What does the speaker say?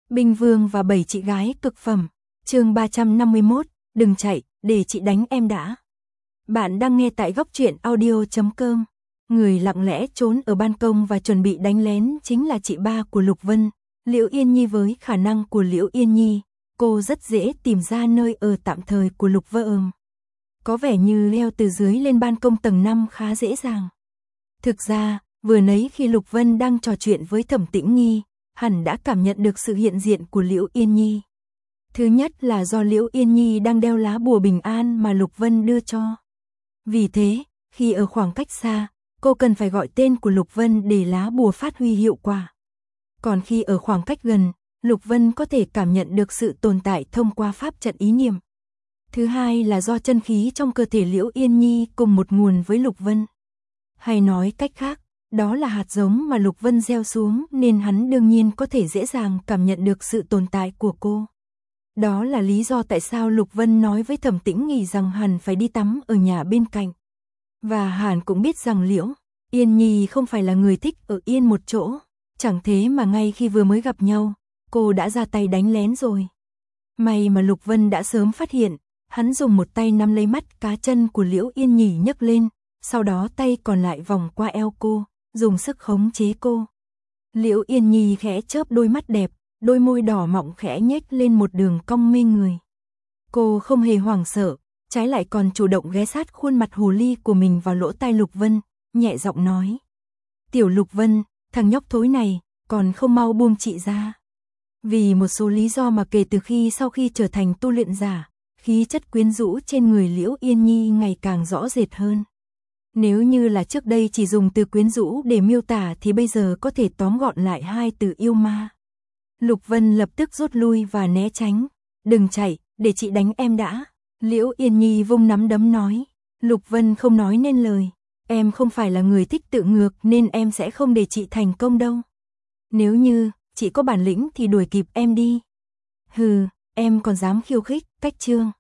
Binh Vương và 7 chị gái cực phẩm. Chương 351, đừng chạy, để chị đánh em đã. Bạn đang nghe tại góc truyện audio.com. Người lặng lẽ trốn ở ban công và chuẩn bị đánh lén chính là chị ba của Lục Vân, Liễu Yên Nhi. Với khả năng của Liễu Yên Nhi, cô rất dễ tìm ra nơi ở tạm thời của Lục Vân. Có vẻ như leo từ dưới lên ban công tầng 5 khá dễ dàng. Thực ra, vừa nãy khi Lục Vân đang trò chuyện với Thẩm Tĩnh Nghi, hẳn đã cảm nhận được sự hiện diện của Liễu Yên Nhi. Thứ nhất là do Liễu Yên Nhi đang đeo lá bùa bình an mà Lục Vân đưa cho. Vì thế, khi ở khoảng cách xa, cô cần phải gọi tên của Lục Vân để lá bùa phát huy hiệu quả. Còn khi ở khoảng cách gần, Lục Vân có thể cảm nhận được sự tồn tại thông qua pháp trận ý niệm. Thứ hai là do chân khí trong cơ thể Liễu Yên Nhi cùng một nguồn với Lục Vân. Hay nói cách khác, đó là hạt giống mà Lục Vân gieo xuống nên hắn đương nhiên có thể dễ dàng cảm nhận được sự tồn tại của cô. Đó là lý do tại sao Lục Vân nói với Thẩm Tĩnh Nghi rằng hẳn phải đi tắm ở nhà bên cạnh. Và hẳn cũng biết rằng Liễu Yên Nhi không phải là người thích ở yên một chỗ, chẳng thế mà ngay khi vừa mới gặp nhau, cô đã ra tay đánh lén rồi. May mà Lục Vân đã sớm phát hiện, hắn dùng một tay nắm lấy mắt cá chân của Liễu Yên Nhi nhấc lên, sau đó tay còn lại vòng qua eo cô, dùng sức khống chế cô. Liễu Yên Nhi khẽ chớp đôi mắt đẹp, đôi môi đỏ mọng khẽ nhếch lên một đường cong mê người. Cô không hề hoảng sợ, trái lại còn chủ động ghé sát khuôn mặt hồ ly của mình vào lỗ tai Lục Vân, nhẹ giọng nói: "Tiểu Lục Vân, thằng nhóc thối này, còn không mau buông chị ra." Vì một số lý do mà kể từ sau khi trở thành tu luyện giả, khí chất quyến rũ trên người Liễu Yên Nhi ngày càng rõ rệt hơn. Nếu như là trước đây chỉ dùng từ quyến rũ để miêu tả thì bây giờ có thể tóm gọn lại hai từ yêu ma. Lục Vân lập tức rút lui và né tránh. "Đừng chạy, để chị đánh em đã." Liễu Yên Nhi vung nắm đấm nói. Lục Vân không nói nên lời. "Em không phải là người thích tự ngược nên em sẽ không để chị thành công đâu. Nếu như chị có bản lĩnh thì đuổi kịp em đi." "Hừ, em còn dám khiêu khích." Cách chương